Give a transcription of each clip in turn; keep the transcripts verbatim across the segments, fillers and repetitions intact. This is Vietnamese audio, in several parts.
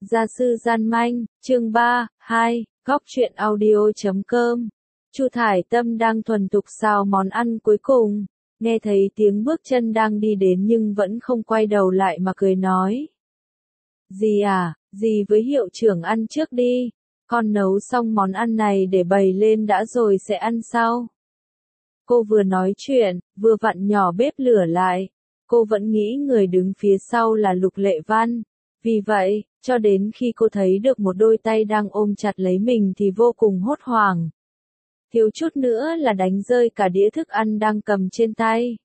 Gia sư gian manh, chương ba, hai, góc truyện audio.com. Chu Thải Tâm đang thuần thục xào món ăn cuối cùng, nghe thấy tiếng bước chân đang đi đến nhưng vẫn không quay đầu lại mà cười nói. Dì à, dì với hiệu trưởng ăn trước đi, con nấu xong món ăn này để bày lên đã rồi sẽ ăn sau. Cô vừa nói chuyện, vừa vặn nhỏ bếp lửa lại, cô vẫn nghĩ người đứng phía sau là Lục Lệ Văn. Vì vậy, cho đến khi cô thấy được một đôi tay đang ôm chặt lấy mình thì vô cùng hốt hoảng. Thiếu chút nữa là đánh rơi cả đĩa thức ăn đang cầm trên tay.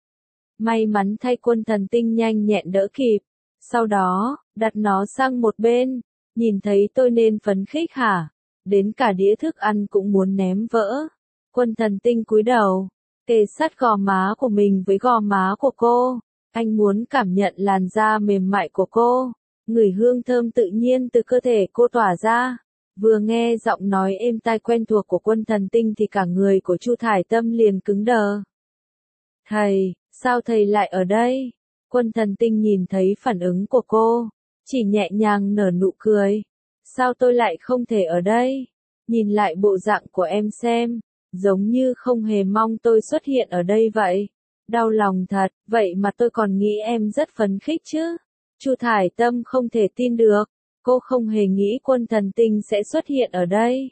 May mắn thay Quân Thần Tinh nhanh nhẹn đỡ kịp. Sau đó, đặt nó sang một bên. Nhìn thấy tôi nên phấn khích hả? Đến cả đĩa thức ăn cũng muốn ném vỡ. Quân Thần Tinh cúi đầu, kề sát gò má của mình với gò má của cô. Anh muốn cảm nhận làn da mềm mại của cô. Ngửi hương thơm tự nhiên từ cơ thể cô tỏa ra. Vừa nghe giọng nói êm tai quen thuộc của Quân Thần Tinh thì cả người của Chu Thải Tâm liền cứng đờ. Thầy, sao thầy lại ở đây? Quân Thần Tinh nhìn thấy phản ứng của cô, chỉ nhẹ nhàng nở nụ cười. Sao tôi lại không thể ở đây? Nhìn lại bộ dạng của em xem, giống như không hề mong tôi xuất hiện ở đây vậy. Đau lòng thật, vậy mà tôi còn nghĩ em rất phấn khích chứ. Chu Thải Tâm không thể tin được, cô không hề nghĩ Quân Thần Tinh sẽ xuất hiện ở đây.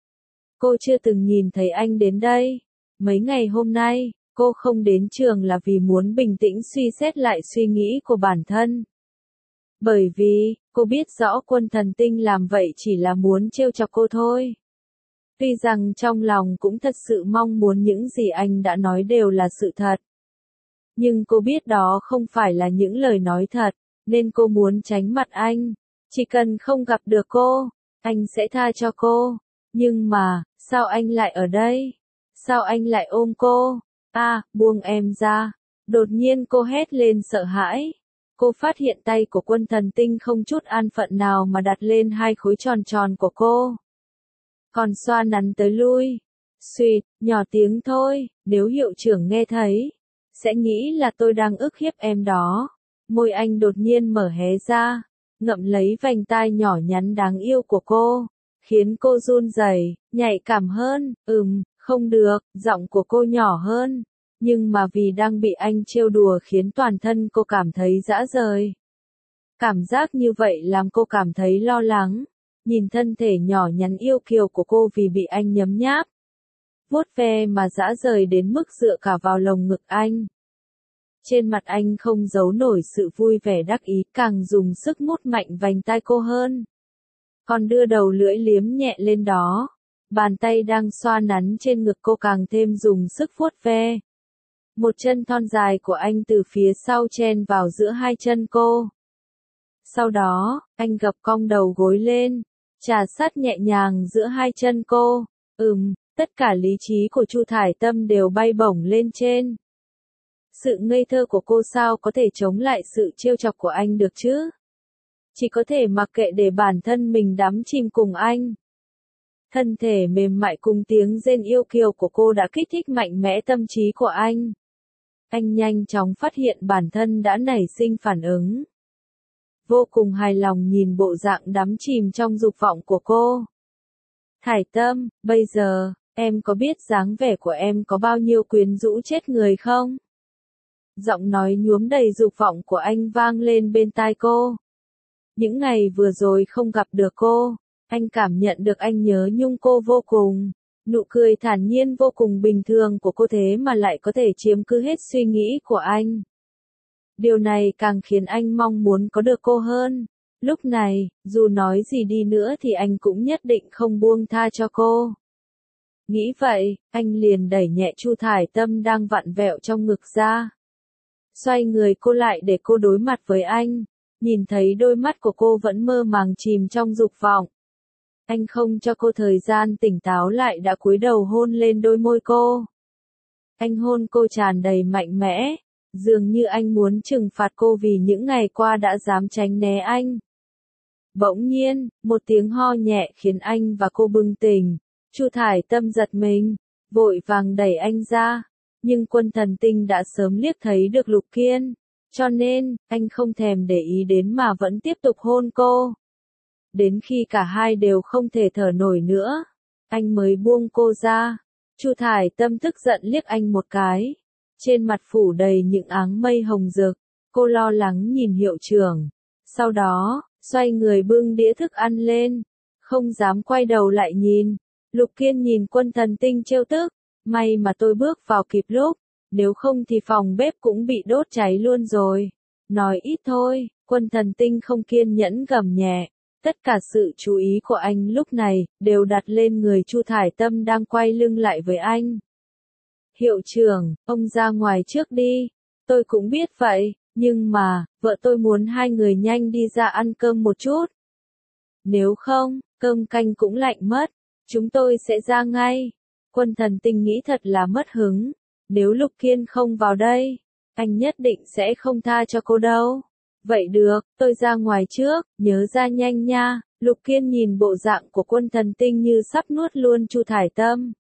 Cô chưa từng nhìn thấy anh đến đây. Mấy ngày hôm nay, cô không đến trường là vì muốn bình tĩnh suy xét lại suy nghĩ của bản thân. Bởi vì, cô biết rõ Quân Thần Tinh làm vậy chỉ là muốn trêu chọc cô thôi. Tuy rằng trong lòng cũng thật sự mong muốn những gì anh đã nói đều là sự thật. Nhưng cô biết đó không phải là những lời nói thật. Nên cô muốn tránh mặt anh. Chỉ cần không gặp được cô, anh sẽ tha cho cô. Nhưng mà, sao anh lại ở đây? Sao anh lại ôm cô? À, buông em ra. Đột nhiên cô hét lên sợ hãi. Cô phát hiện tay của Quân Thần Tinh không chút an phận nào mà đặt lên hai khối tròn tròn của cô. Còn xoa nắn tới lui. Xuyệt, nhỏ tiếng thôi, nếu hiệu trưởng nghe thấy, sẽ nghĩ là tôi đang ức hiếp em đó. Môi anh đột nhiên mở hé ra, ngậm lấy vành tai nhỏ nhắn đáng yêu của cô, khiến cô run rẩy, nhạy cảm hơn. Ừm, không được, giọng của cô nhỏ hơn, nhưng mà vì đang bị anh trêu đùa khiến toàn thân cô cảm thấy rã rời. Cảm giác như vậy làm cô cảm thấy lo lắng, nhìn thân thể nhỏ nhắn yêu kiều của cô vì bị anh nhấm nháp, vuốt ve mà rã rời đến mức dựa cả vào lồng ngực anh. Trên mặt anh không giấu nổi sự vui vẻ đắc ý, càng dùng sức mút mạnh vành tai cô hơn. Còn đưa đầu lưỡi liếm nhẹ lên đó. Bàn tay đang xoa nắn trên ngực cô càng thêm dùng sức vuốt ve. Một chân thon dài của anh từ phía sau chen vào giữa hai chân cô. Sau đó, anh gập cong đầu gối lên, trà sát nhẹ nhàng giữa hai chân cô. Ừm, tất cả lý trí của Chu Thải Tâm đều bay bổng lên trên. Sự ngây thơ của cô sao có thể chống lại sự trêu chọc của anh được chứ? Chỉ có thể mặc kệ để bản thân mình đắm chìm cùng anh. Thân thể mềm mại cùng tiếng rên yêu kiều của cô đã kích thích mạnh mẽ tâm trí của anh. Anh nhanh chóng phát hiện bản thân đã nảy sinh phản ứng. Vô cùng hài lòng nhìn bộ dạng đắm chìm trong dục vọng của cô. Thải Tâm, bây giờ, em có biết dáng vẻ của em có bao nhiêu quyến rũ chết người không? Giọng nói nhuốm đầy dục vọng của anh vang lên bên tai cô. Những ngày vừa rồi không gặp được cô, anh cảm nhận được anh nhớ nhung cô vô cùng. Nụ cười thản nhiên vô cùng bình thường của cô thế mà lại có thể chiếm cứ hết suy nghĩ của anh. Điều này càng khiến anh mong muốn có được cô hơn. Lúc này, dù nói gì đi nữa thì anh cũng nhất định không buông tha cho cô. Nghĩ vậy, anh liền đẩy nhẹ Chu Thải Tâm đang vặn vẹo trong ngực ra. Xoay người cô lại để cô đối mặt với anh, nhìn thấy đôi mắt của cô vẫn mơ màng chìm trong dục vọng. Anh không cho cô thời gian tỉnh táo lại đã cúi đầu hôn lên đôi môi cô. Anh hôn cô tràn đầy mạnh mẽ, dường như anh muốn trừng phạt cô vì những ngày qua đã dám tránh né anh. Bỗng nhiên, một tiếng ho nhẹ khiến anh và cô bừng tỉnh. Chu Thải Tâm giật mình, vội vàng đẩy anh ra. Nhưng Quân Thần Tinh đã sớm liếc thấy được Lục Kiên, cho nên, anh không thèm để ý đến mà vẫn tiếp tục hôn cô. đến khi cả hai đều không thể thở nổi nữa, anh mới buông cô ra. Chu Thải Tâm tức giận liếc anh một cái, trên mặt phủ đầy những áng mây hồng rực, cô lo lắng nhìn hiệu trưởng, sau đó, xoay người bưng đĩa thức ăn lên, không dám quay đầu lại nhìn. Lục Kiên nhìn Quân Thần Tinh trêu tức, may mà tôi bước vào kịp lúc, nếu không thì phòng bếp cũng bị đốt cháy luôn rồi. Nói ít thôi, Quân Thần Tinh không kiên nhẫn gầm nhẹ. Tất cả sự chú ý của anh lúc này đều đặt lên người Chu Thải Tâm đang quay lưng lại với anh. Hiệu trưởng, ông ra ngoài trước đi. Tôi cũng biết vậy, nhưng mà, vợ tôi muốn hai người nhanh đi ra ăn cơm một chút. Nếu không, cơm canh cũng lạnh mất. Chúng tôi sẽ ra ngay. Quân Thần Tinh nghĩ thật là mất hứng. Nếu Lục Kiên không vào đây, anh nhất định sẽ không tha cho cô đâu. Vậy được, tôi ra ngoài trước, nhớ ra nhanh nha. Lục Kiên nhìn bộ dạng của Quân Thần Tinh như sắp nuốt luôn Chu Thải Tâm.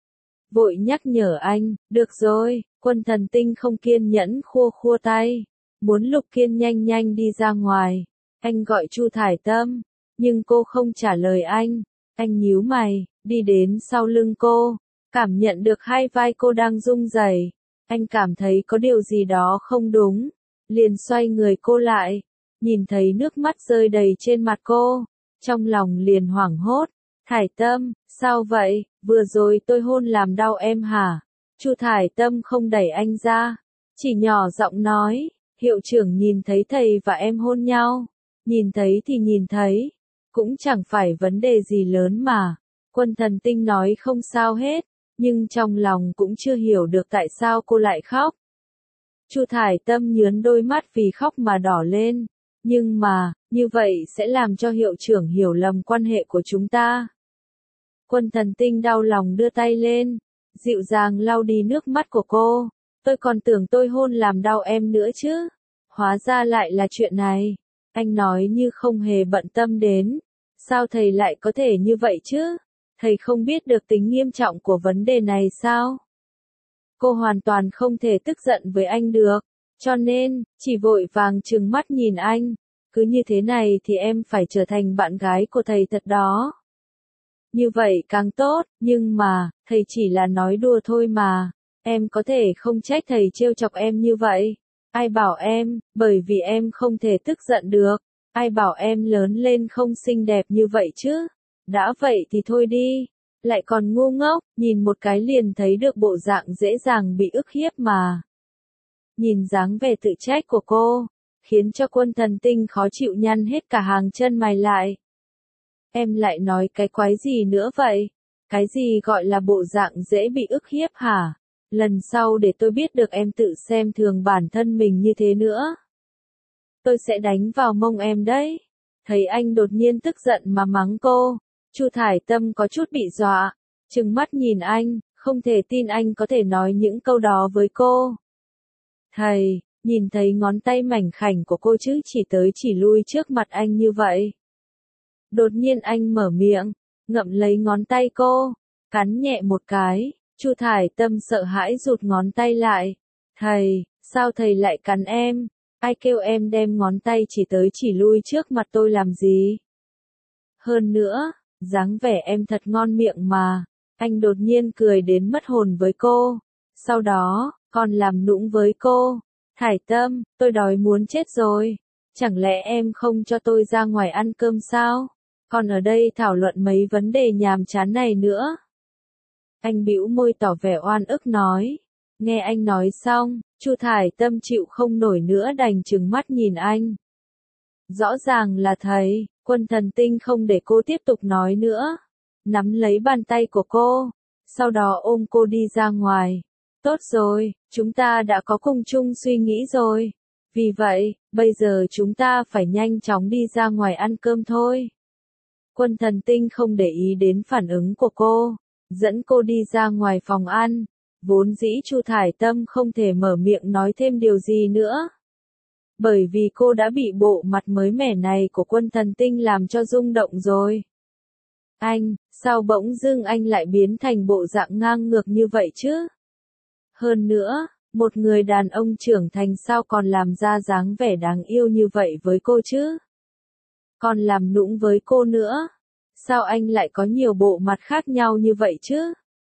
Vội nhắc nhở anh, được rồi. Quân Thần Tinh không kiên nhẫn khua khua tay, muốn Lục Kiên nhanh nhanh đi ra ngoài. Anh gọi Chu Thải Tâm, nhưng cô không trả lời anh. Anh nhíu mày, đi đến sau lưng cô, cảm nhận được hai vai cô đang rung rẩy. Anh cảm thấy có điều gì đó không đúng, liền xoay người cô lại, nhìn thấy nước mắt rơi đầy trên mặt cô, trong lòng liền hoảng hốt. Thải Tâm, sao vậy, vừa rồi tôi hôn làm đau em hả? Chu Thải Tâm không đẩy anh ra, chỉ nhỏ giọng nói, hiệu trưởng nhìn thấy thầy và em hôn nhau, nhìn thấy thì nhìn thấy, cũng chẳng phải vấn đề gì lớn mà. Quân Thần Tinh nói không sao hết, nhưng trong lòng cũng chưa hiểu được tại sao cô lại khóc. Chu Thải Tâm nhướng đôi mắt vì khóc mà đỏ lên, nhưng mà, như vậy sẽ làm cho hiệu trưởng hiểu lầm quan hệ của chúng ta. Quân Thần Tinh đau lòng đưa tay lên, dịu dàng lau đi nước mắt của cô. Tôi còn tưởng tôi hôn làm đau em nữa chứ. Hóa ra lại là chuyện này. Anh nói như không hề bận tâm đến. Sao thầy lại có thể như vậy chứ? Thầy không biết được tính nghiêm trọng của vấn đề này sao? Cô hoàn toàn không thể tức giận với anh được. Cho nên, chỉ vội vàng trừng mắt nhìn anh. Cứ như thế này thì em phải trở thành bạn gái của thầy thật đó. Như vậy càng tốt, nhưng mà, thầy chỉ là nói đùa thôi mà. Em có thể không trách thầy trêu chọc em như vậy. Ai bảo em, bởi vì em không thể tức giận được. Ai bảo em lớn lên không xinh đẹp như vậy chứ. Đã vậy thì thôi đi. Lại còn ngu ngốc, nhìn một cái liền thấy được bộ dạng dễ dàng bị ức hiếp mà. Nhìn dáng vẻ tự trách của cô, khiến cho Quân Thần Tinh khó chịu nhăn hết cả hàng chân mày lại. Em lại nói cái quái gì nữa vậy? Cái gì gọi là bộ dạng dễ bị ức hiếp hả? Lần sau để tôi biết được em tự xem thường bản thân mình như thế nữa. Tôi sẽ đánh vào mông em đấy. Thấy anh đột nhiên tức giận mà mắng cô, Chu Thải Tâm có chút bị dọa, trừng mắt nhìn anh, không thể tin anh có thể nói những câu đó với cô. Thầy, nhìn thấy ngón tay mảnh khảnh của cô chứ chỉ tới chỉ lui trước mặt anh như vậy. Đột nhiên anh mở miệng, ngậm lấy ngón tay cô, cắn nhẹ một cái. Chu Thải Tâm sợ hãi rụt ngón tay lại. Thầy, sao thầy lại cắn em? Ai kêu em đem ngón tay chỉ tới chỉ lui trước mặt tôi làm gì? Hơn nữa, dáng vẻ em thật ngon miệng mà. Anh đột nhiên cười đến mất hồn với cô. Sau đó, còn làm nũng với cô. Thải Tâm, tôi đói muốn chết rồi. Chẳng lẽ em không cho tôi ra ngoài ăn cơm sao? Còn ở đây thảo luận mấy vấn đề nhàm chán này nữa. Anh bĩu môi tỏ vẻ oan ức nói. Nghe anh nói xong, Chu Thải Tâm chịu không nổi nữa đành trừng mắt nhìn anh. Rõ ràng là thầy. Quân Thần Tinh không để cô tiếp tục nói nữa. Nắm lấy bàn tay của cô, sau đó ôm cô đi ra ngoài. Tốt rồi, chúng ta đã có cùng chung suy nghĩ rồi. Vì vậy, bây giờ chúng ta phải nhanh chóng đi ra ngoài ăn cơm thôi. Quân Thần Tinh không để ý đến phản ứng của cô, dẫn cô đi ra ngoài phòng ăn. Vốn dĩ Chu Thải Tâm không thể mở miệng nói thêm điều gì nữa. Bởi vì cô đã bị bộ mặt mới mẻ này của Quân Thần Tinh làm cho rung động rồi. Anh, sao bỗng dưng anh lại biến thành bộ dạng ngang ngược như vậy chứ? Hơn nữa, một người đàn ông trưởng thành sao còn làm ra dáng vẻ đáng yêu như vậy với cô chứ? còn làm nũng với cô nữa. Sao anh lại có nhiều bộ mặt khác nhau như vậy chứ?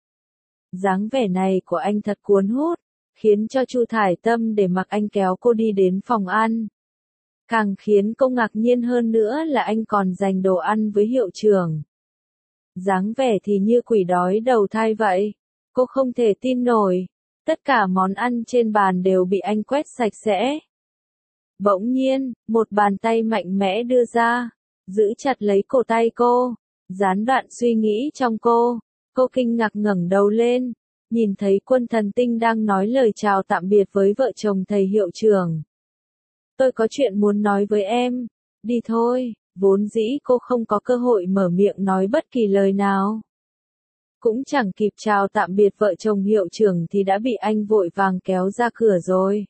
Dáng vẻ này của anh thật cuốn hút, khiến cho Chu Thải Tâm để mặc anh kéo cô đi đến phòng ăn. Càng khiến cô ngạc nhiên hơn nữa là anh còn dành đồ ăn với hiệu trưởng. Dáng vẻ thì như quỷ đói đầu thai vậy. Cô không thể tin nổi. Tất cả món ăn trên bàn đều bị anh quét sạch sẽ. Bỗng nhiên, một bàn tay mạnh mẽ đưa ra, giữ chặt lấy cổ tay cô, gián đoạn suy nghĩ trong cô. Cô kinh ngạc ngẩng đầu lên, nhìn thấy Quân Thần Tinh đang nói lời chào tạm biệt với vợ chồng thầy hiệu trưởng. Tôi có chuyện muốn nói với em, đi thôi. Vốn dĩ cô không có cơ hội mở miệng nói bất kỳ lời nào. Cũng chẳng kịp chào tạm biệt vợ chồng hiệu trưởng thì đã bị anh vội vàng kéo ra cửa rồi.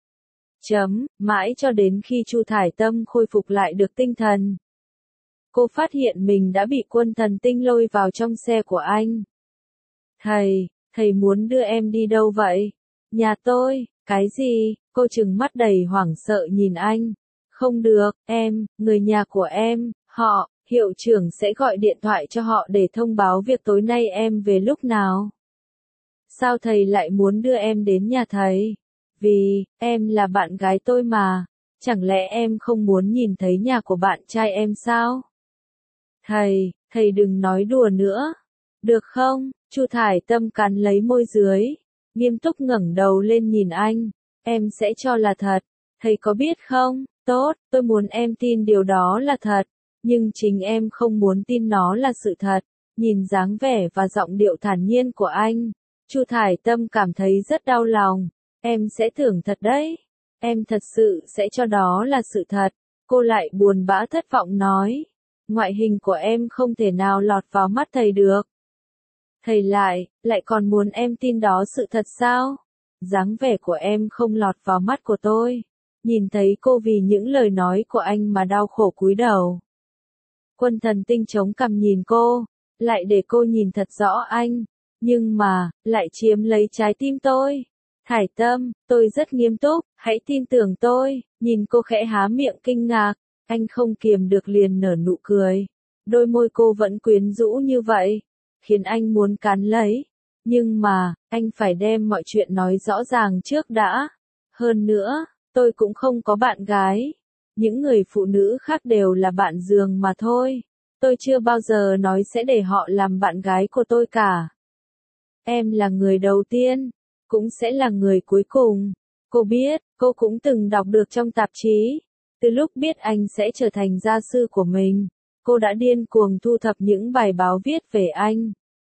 Chấm, mãi cho đến khi Chu Thải Tâm khôi phục lại được tinh thần. Cô phát hiện mình đã bị Quân Thần Tinh lôi vào trong xe của anh. Thầy, thầy muốn đưa em đi đâu vậy? Nhà tôi, cái gì? Cô trừng mắt đầy hoảng sợ nhìn anh. Không được, em, người nhà của em, họ, hiệu trưởng sẽ gọi điện thoại cho họ để thông báo việc tối nay em về lúc nào. Sao thầy lại muốn đưa em đến nhà thầy? Vì, em là bạn gái tôi mà, chẳng lẽ em không muốn nhìn thấy nhà của bạn trai em sao? Thầy, thầy đừng nói đùa nữa. Được không? Chu Thải Tâm cắn lấy môi dưới, nghiêm túc ngẩng đầu lên nhìn anh. Em sẽ cho là thật, thầy có biết không? Tốt, tôi muốn em tin điều đó là thật, nhưng chính em không muốn tin nó là sự thật. Nhìn dáng vẻ và giọng điệu thản nhiên của anh, Chu Thải Tâm cảm thấy rất đau lòng. Em sẽ tưởng thật đấy, em thật sự sẽ cho đó là sự thật. Cô lại buồn bã thất vọng nói, ngoại hình của em không thể nào lọt vào mắt thầy được. Thầy lại, lại còn muốn em tin đó sự thật sao? Dáng vẻ của em không lọt vào mắt của tôi. Nhìn thấy cô vì những lời nói của anh mà đau khổ cúi đầu. Quân Thần Tinh chống cằm nhìn cô, lại để cô nhìn thật rõ anh, nhưng mà, lại chiếm lấy trái tim tôi. Thải Tâm, tôi rất nghiêm túc, hãy tin tưởng tôi. Nhìn cô khẽ há miệng kinh ngạc, anh không kiềm được liền nở nụ cười. Đôi môi cô vẫn quyến rũ như vậy, khiến anh muốn cắn lấy. Nhưng mà, anh phải đem mọi chuyện nói rõ ràng trước đã. Hơn nữa, tôi cũng không có bạn gái. Những người phụ nữ khác đều là bạn giường mà thôi. Tôi chưa bao giờ nói sẽ để họ làm bạn gái của tôi cả. Em là người đầu tiên, cũng sẽ là người cuối cùng. Cô biết, cô cũng từng đọc được trong tạp chí. Từ lúc biết anh sẽ trở thành gia sư của mình, cô đã điên cuồng thu thập những bài báo viết về anh.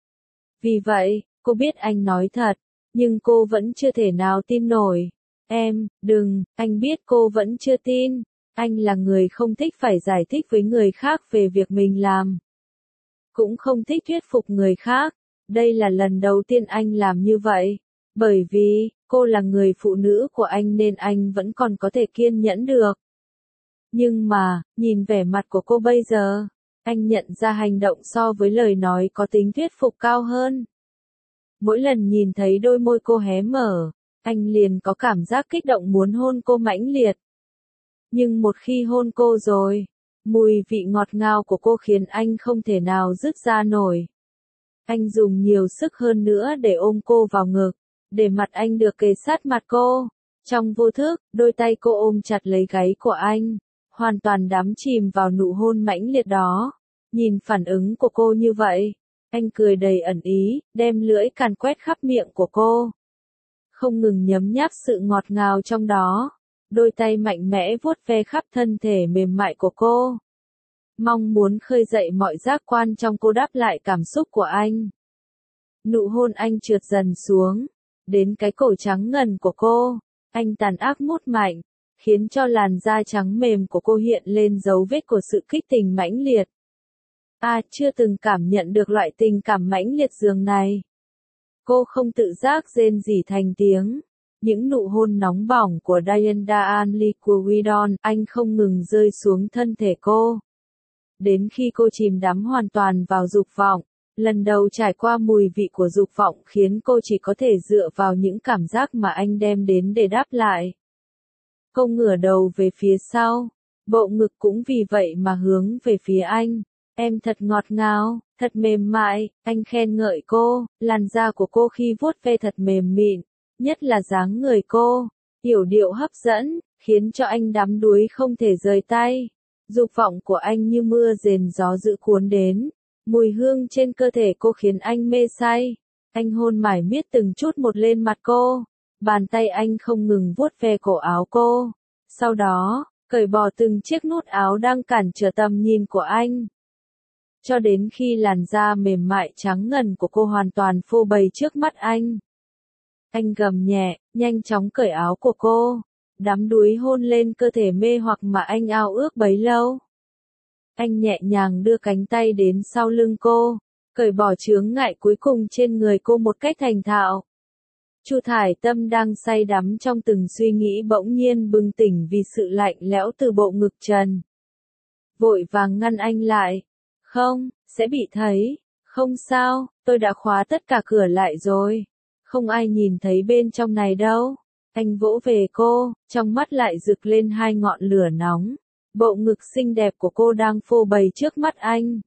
Vì vậy, cô biết anh nói thật, nhưng cô vẫn chưa thể nào tin nổi. Em, đừng, anh biết cô vẫn chưa tin. Anh là người không thích phải giải thích với người khác về việc mình làm. Cũng không thích thuyết phục người khác. Đây là lần đầu tiên anh làm như vậy. Bởi vì, cô là người phụ nữ của anh nên anh vẫn còn có thể kiên nhẫn được. Nhưng mà, nhìn vẻ mặt của cô bây giờ, anh nhận ra hành động so với lời nói có tính thuyết phục cao hơn. Mỗi lần nhìn thấy đôi môi cô hé mở, anh liền có cảm giác kích động muốn hôn cô mãnh liệt. Nhưng một khi hôn cô rồi, mùi vị ngọt ngào của cô khiến anh không thể nào dứt ra nổi. Anh dùng nhiều sức hơn nữa để ôm cô vào ngực, để mặt anh được kề sát mặt cô. Trong vô thức, đôi tay cô ôm chặt lấy gáy của anh, hoàn toàn đắm chìm vào nụ hôn mãnh liệt đó. Nhìn phản ứng của cô như vậy, anh cười đầy ẩn ý, đem lưỡi càn quét khắp miệng của cô. Không ngừng nhấm nháp sự ngọt ngào trong đó. Đôi tay mạnh mẽ vuốt ve khắp thân thể mềm mại của cô. Mong muốn khơi dậy mọi giác quan trong cô đáp lại cảm xúc của anh. Nụ hôn anh trượt dần xuống, đến cái cổ trắng ngần của cô. Anh tàn ác mút mạnh, khiến cho làn da trắng mềm của cô hiện lên dấu vết của sự kích tình mãnh liệt. À, chưa từng cảm nhận được loại tình cảm mãnh liệt dường này. Cô không tự giác rên rỉ thành tiếng. Những nụ hôn nóng bỏng của Diana Anli của Widon, anh không ngừng rơi xuống thân thể cô. Đến khi cô chìm đắm hoàn toàn vào dục vọng, lần đầu trải qua mùi vị của dục vọng khiến cô chỉ có thể dựa vào những cảm giác mà anh đem đến để đáp lại. Cô ngửa đầu về phía sau, bộ ngực cũng vì vậy mà hướng về phía anh. Em thật ngọt ngào, thật mềm mại, anh khen ngợi cô, làn da của cô khi vuốt ve thật mềm mịn, nhất là dáng người cô, yểu điệu hấp dẫn, khiến cho anh đắm đuối không thể rời tay. Dục vọng của anh như mưa rền gió dữ cuốn đến, mùi hương trên cơ thể cô khiến anh mê say. Anh hôn mải miết từng chút một lên mặt cô, bàn tay anh không ngừng vuốt ve cổ áo cô, sau đó, cởi bỏ từng chiếc nút áo đang cản trở tầm nhìn của anh. Cho đến khi làn da mềm mại trắng ngần của cô hoàn toàn phô bày trước mắt anh. Anh gầm nhẹ, nhanh chóng cởi áo của cô, đắm đuối hôn lên cơ thể mê hoặc mà anh ao ước bấy lâu. Anh nhẹ nhàng đưa cánh tay đến sau lưng cô, cởi bỏ chướng ngại cuối cùng trên người cô một cách thành thạo. Chu Thải Tâm đang say đắm trong từng suy nghĩ bỗng nhiên bừng tỉnh vì sự lạnh lẽo từ bộ ngực trần. Vội vàng ngăn anh lại. Không, sẽ bị thấy. Không sao, tôi đã khóa tất cả cửa lại rồi. Không ai nhìn thấy bên trong này đâu. Anh vỗ về cô, trong mắt lại rực lên hai ngọn lửa nóng. Bộ ngực xinh đẹp của cô đang phô bày trước mắt anh.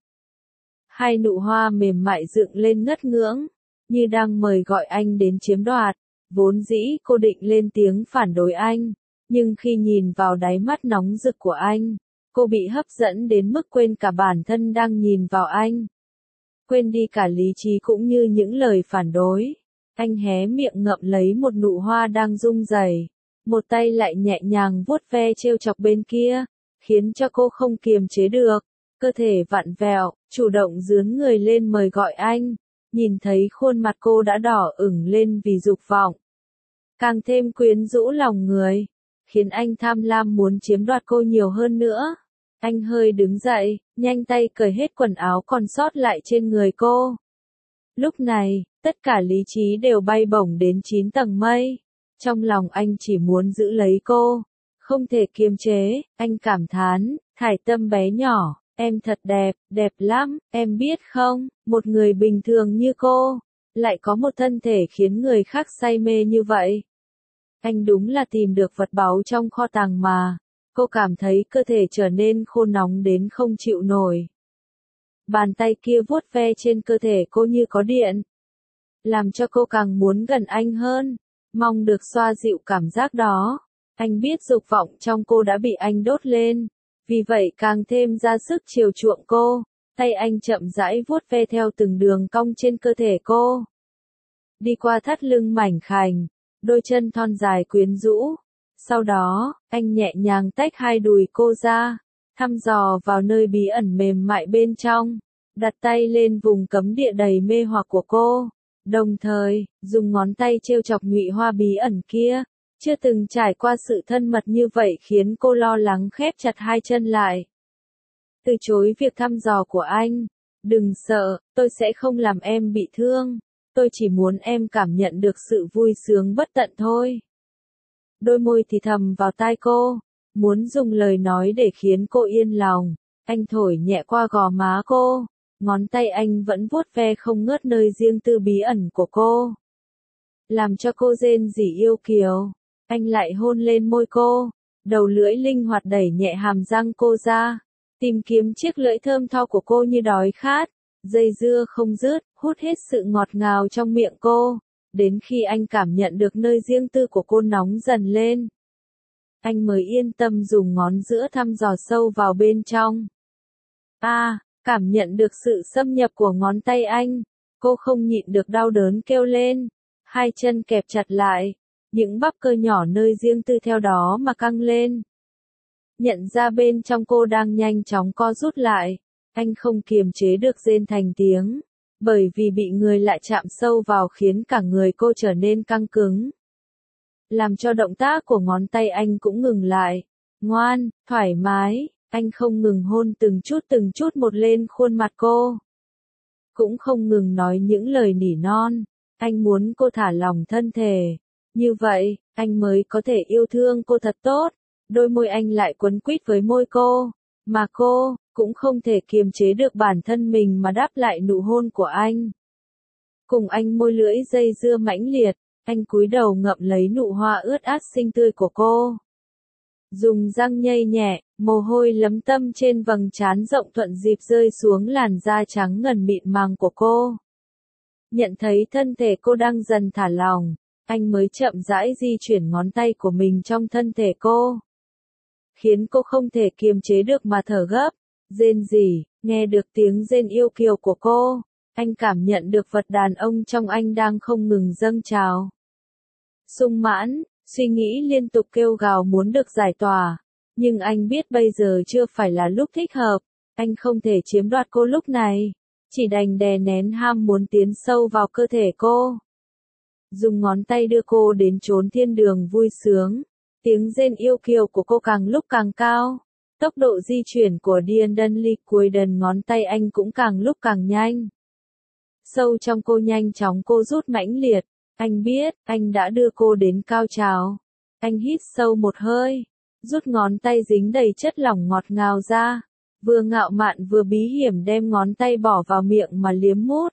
Hai nụ hoa mềm mại dựng lên ngất ngưỡng, như đang mời gọi anh đến chiếm đoạt. Vốn dĩ cô định lên tiếng phản đối anh, nhưng khi nhìn vào đáy mắt nóng rực của anh, cô bị hấp dẫn đến mức quên cả bản thân đang nhìn vào anh. Quên đi cả lý trí cũng như những lời phản đối. Anh hé miệng ngậm lấy một nụ hoa đang rung rẩy, một tay lại nhẹ nhàng vuốt ve trêu chọc bên kia, khiến cho cô không kiềm chế được, cơ thể vặn vẹo, chủ động dướn người lên mời gọi anh. Nhìn thấy khuôn mặt cô đã đỏ ửng lên vì dục vọng, càng thêm quyến rũ lòng người, khiến anh tham lam muốn chiếm đoạt cô nhiều hơn nữa. Anh hơi đứng dậy, nhanh tay cởi hết quần áo còn sót lại trên người cô. Lúc này, tất cả lý trí đều bay bổng đến chín tầng mây. Trong lòng anh chỉ muốn giữ lấy cô, không thể kiềm chế. Anh cảm thán, Thải Tâm bé nhỏ, em thật đẹp, đẹp lắm, em biết không, một người bình thường như cô, lại có một thân thể khiến người khác say mê như vậy. Anh đúng là tìm được vật báu trong kho tàng mà. Cô cảm thấy cơ thể trở nên khô nóng đến không chịu nổi. Bàn tay kia vuốt ve trên cơ thể cô như có điện, làm cho cô càng muốn gần anh hơn, mong được xoa dịu cảm giác đó. Anh biết dục vọng trong cô đã bị anh đốt lên, vì vậy càng thêm ra sức chiều chuộng cô. Tay anh chậm rãi vuốt ve theo từng đường cong trên cơ thể cô, đi qua thắt lưng mảnh khảnh, đôi chân thon dài quyến rũ. Sau đó, anh nhẹ nhàng tách hai đùi cô ra, thăm dò vào nơi bí ẩn mềm mại bên trong, đặt tay lên vùng cấm địa đầy mê hoặc của cô, đồng thời, dùng ngón tay trêu chọc nhụy hoa bí ẩn kia. Chưa từng trải qua sự thân mật như vậy khiến cô lo lắng khép chặt hai chân lại. Từ chối việc thăm dò của anh. Đừng sợ, tôi sẽ không làm em bị thương. Tôi chỉ muốn em cảm nhận được sự vui sướng bất tận thôi. Đôi môi thì thầm vào tai cô, muốn dùng lời nói để khiến cô yên lòng. Anh thổi nhẹ qua gò má cô, ngón tay anh vẫn vuốt ve không ngớt nơi riêng tư bí ẩn của cô, làm cho cô rên rỉ yêu kiều. Anh lại hôn lên môi cô, đầu lưỡi linh hoạt đẩy nhẹ hàm răng cô ra, tìm kiếm chiếc lưỡi thơm tho của cô như đói khát, dây dưa không dứt, hút hết sự ngọt ngào trong miệng cô, đến khi anh cảm nhận được nơi riêng tư của cô nóng dần lên. Anh mới yên tâm dùng ngón giữa thăm dò sâu vào bên trong. A, à, cảm nhận được sự xâm nhập của ngón tay anh, cô không nhịn được đau đớn kêu lên, hai chân kẹp chặt lại. Những bắp cơ nhỏ nơi riêng tư theo đó mà căng lên. Nhận ra bên trong cô đang nhanh chóng co rút lại, anh không kiềm chế được rên thành tiếng, bởi vì bị người lại chạm sâu vào khiến cả người cô trở nên căng cứng, làm cho động tác của ngón tay anh cũng ngừng lại. Ngoan, thoải mái, anh không ngừng hôn từng chút từng chút một lên khuôn mặt cô, cũng không ngừng nói những lời nỉ non. Anh muốn cô thả lỏng thân thể. Như vậy, anh mới có thể yêu thương cô thật tốt. Đôi môi anh lại quấn quýt với môi cô, mà cô cũng không thể kiềm chế được bản thân mình mà đáp lại nụ hôn của anh. Cùng anh môi lưỡi dây dưa mãnh liệt, anh cúi đầu ngậm lấy nụ hoa ướt át xinh tươi của cô. Dùng răng nhây nhẹ, mồ hôi lấm tấm trên vầng trán rộng thuận dịp rơi xuống làn da trắng ngần mịn màng của cô. Nhận thấy thân thể cô đang dần thả lỏng, anh mới chậm rãi di chuyển ngón tay của mình trong thân thể cô. Khiến cô không thể kiềm chế được mà thở gấp, rên rỉ, nghe được tiếng rên yêu kiều của cô. Anh cảm nhận được vật đàn ông trong anh đang không ngừng dâng trào. Sung mãn, suy nghĩ liên tục kêu gào muốn được giải tỏa. Nhưng anh biết bây giờ chưa phải là lúc thích hợp, anh không thể chiếm đoạt cô lúc này. Chỉ đành đè nén ham muốn tiến sâu vào cơ thể cô. Dùng ngón tay đưa cô đến chốn thiên đường vui sướng. Tiếng rên yêu kiều của cô càng lúc càng cao. Tốc độ di chuyển của Điên Đân Ly cuối đần ngón tay anh cũng càng lúc càng nhanh. Sâu trong cô nhanh chóng cô rút mãnh liệt. Anh biết, anh đã đưa cô đến cao trào. Anh hít sâu một hơi. Rút ngón tay dính đầy chất lỏng ngọt ngào ra. Vừa ngạo mạn vừa bí hiểm đem ngón tay bỏ vào miệng mà liếm mút.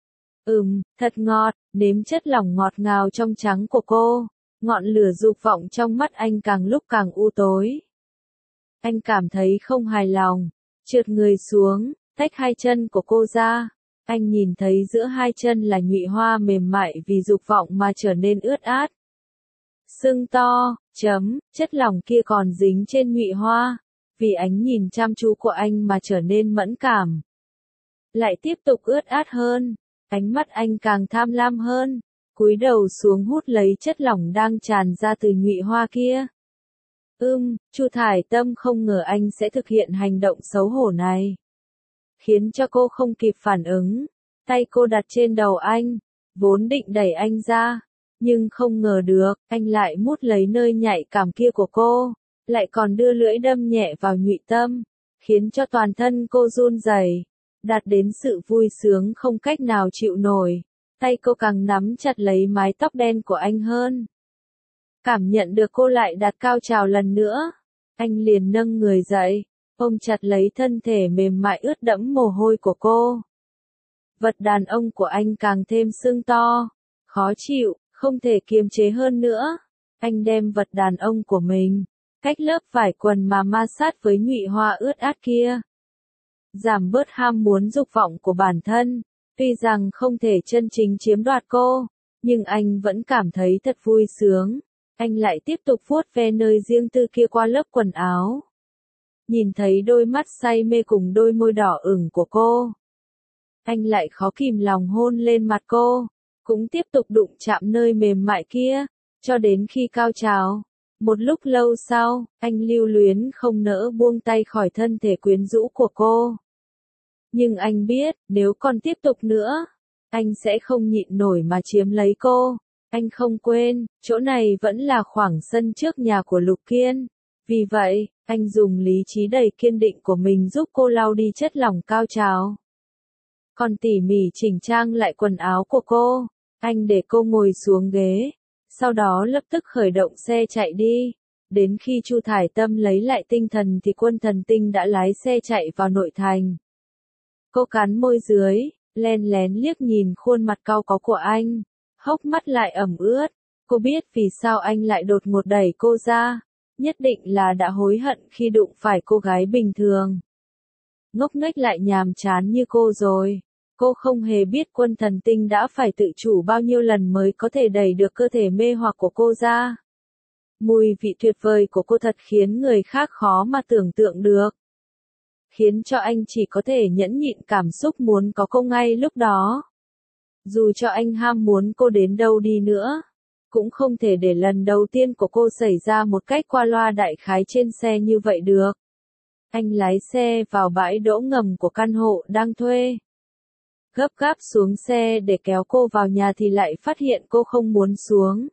Ừm, thật ngọt, nếm chất lỏng ngọt ngào trong trắng của cô. Ngọn lửa dục vọng trong mắt anh càng lúc càng u tối. Anh cảm thấy không hài lòng, trượt người xuống, tách hai chân của cô ra. Anh nhìn thấy giữa hai chân là nhụy hoa mềm mại vì dục vọng mà trở nên ướt át. Sưng to, chấm, chất lỏng kia còn dính trên nhụy hoa. Vì ánh nhìn chăm chú của anh mà trở nên mẫn cảm. Lại tiếp tục ướt át hơn, ánh mắt anh càng tham lam hơn, cúi đầu xuống hút lấy chất lỏng đang tràn ra từ nhụy hoa kia. Ưm, Chu Thải Tâm không ngờ anh sẽ thực hiện hành động xấu hổ này. Khiến cho cô không kịp phản ứng, tay cô đặt trên đầu anh, vốn định đẩy anh ra, nhưng không ngờ được, anh lại mút lấy nơi nhạy cảm kia của cô. Lại còn đưa lưỡi đâm nhẹ vào nhụy tâm, khiến cho toàn thân cô run rẩy, đạt đến sự vui sướng không cách nào chịu nổi. Tay cô càng nắm chặt lấy mái tóc đen của anh hơn. Cảm nhận được cô lại đạt cao trào lần nữa, anh liền nâng người dậy, ôm chặt lấy thân thể mềm mại ướt đẫm mồ hôi của cô. Vật đàn ông của anh càng thêm sưng to, khó chịu, không thể kiềm chế hơn nữa. Anh đem vật đàn ông của mình cách lớp vải quần mà ma sát với nhụy hoa ướt át kia. Giảm bớt ham muốn dục vọng của bản thân, tuy rằng không thể chân chính chiếm đoạt cô, nhưng anh vẫn cảm thấy thật vui sướng. Anh lại tiếp tục vuốt ve nơi riêng tư kia qua lớp quần áo. Nhìn thấy đôi mắt say mê cùng đôi môi đỏ ửng của cô. Anh lại khó kìm lòng hôn lên mặt cô, cũng tiếp tục đụng chạm nơi mềm mại kia, cho đến khi cao trào. Một lúc lâu sau, anh lưu luyến không nỡ buông tay khỏi thân thể quyến rũ của cô. Nhưng anh biết, nếu còn tiếp tục nữa, anh sẽ không nhịn nổi mà chiếm lấy cô. Anh không quên, chỗ này vẫn là khoảng sân trước nhà của Lục Kiên. Vì vậy, anh dùng lý trí đầy kiên định của mình giúp cô lau đi chất lỏng cao trào. Còn tỉ mỉ chỉnh trang lại quần áo của cô, anh để cô ngồi xuống ghế. Sau đó lập tức khởi động xe chạy đi. Đến khi Chu Thải Tâm lấy lại tinh thần thì Quân Thần Tinh đã lái xe chạy vào nội thành. Cô cắn môi dưới, len lén liếc nhìn khuôn mặt cau có của anh. Hốc mắt lại ẩm ướt. Cô biết vì sao anh lại đột ngột đẩy cô ra. Nhất định là đã hối hận khi đụng phải cô gái bình thường. Ngốc nghếch lại nhàm chán như cô rồi. Cô không hề biết Quân Thần Tinh đã phải tự chủ bao nhiêu lần mới có thể đẩy được cơ thể mê hoặc của cô ra. Mùi vị tuyệt vời của cô thật khiến người khác khó mà tưởng tượng được. Khiến cho anh chỉ có thể nhẫn nhịn cảm xúc muốn có cô ngay lúc đó. Dù cho anh ham muốn cô đến đâu đi nữa, cũng không thể để lần đầu tiên của cô xảy ra một cách qua loa đại khái trên xe như vậy được. Anh lái xe vào bãi đỗ ngầm của căn hộ đang thuê. Gấp gáp xuống xe để kéo cô vào nhà thì lại phát hiện cô không muốn xuống.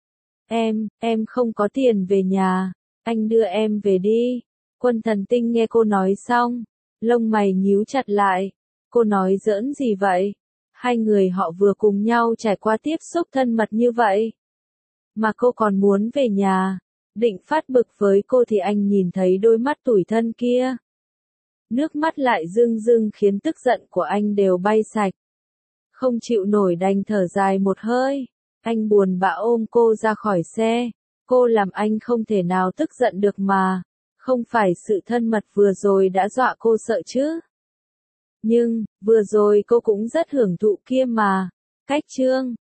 Em, em không có tiền về nhà, anh đưa em về đi. Quân Thần Tinh nghe cô nói xong, lông mày nhíu chặt lại. Cô nói giỡn gì vậy? Hai người họ vừa cùng nhau trải qua tiếp xúc thân mật như vậy. Mà cô còn muốn về nhà. Định phát bực với cô thì anh nhìn thấy đôi mắt tủi thân kia. Nước mắt lại rưng rưng khiến tức giận của anh đều bay sạch. Không chịu nổi đành thở dài một hơi. Anh buồn bã ôm cô ra khỏi xe. cô làm anh không thể nào tức giận được mà. Không phải sự thân mật vừa rồi đã dọa cô sợ chứ. Nhưng, vừa rồi cô cũng rất hưởng thụ kia mà. Cách chương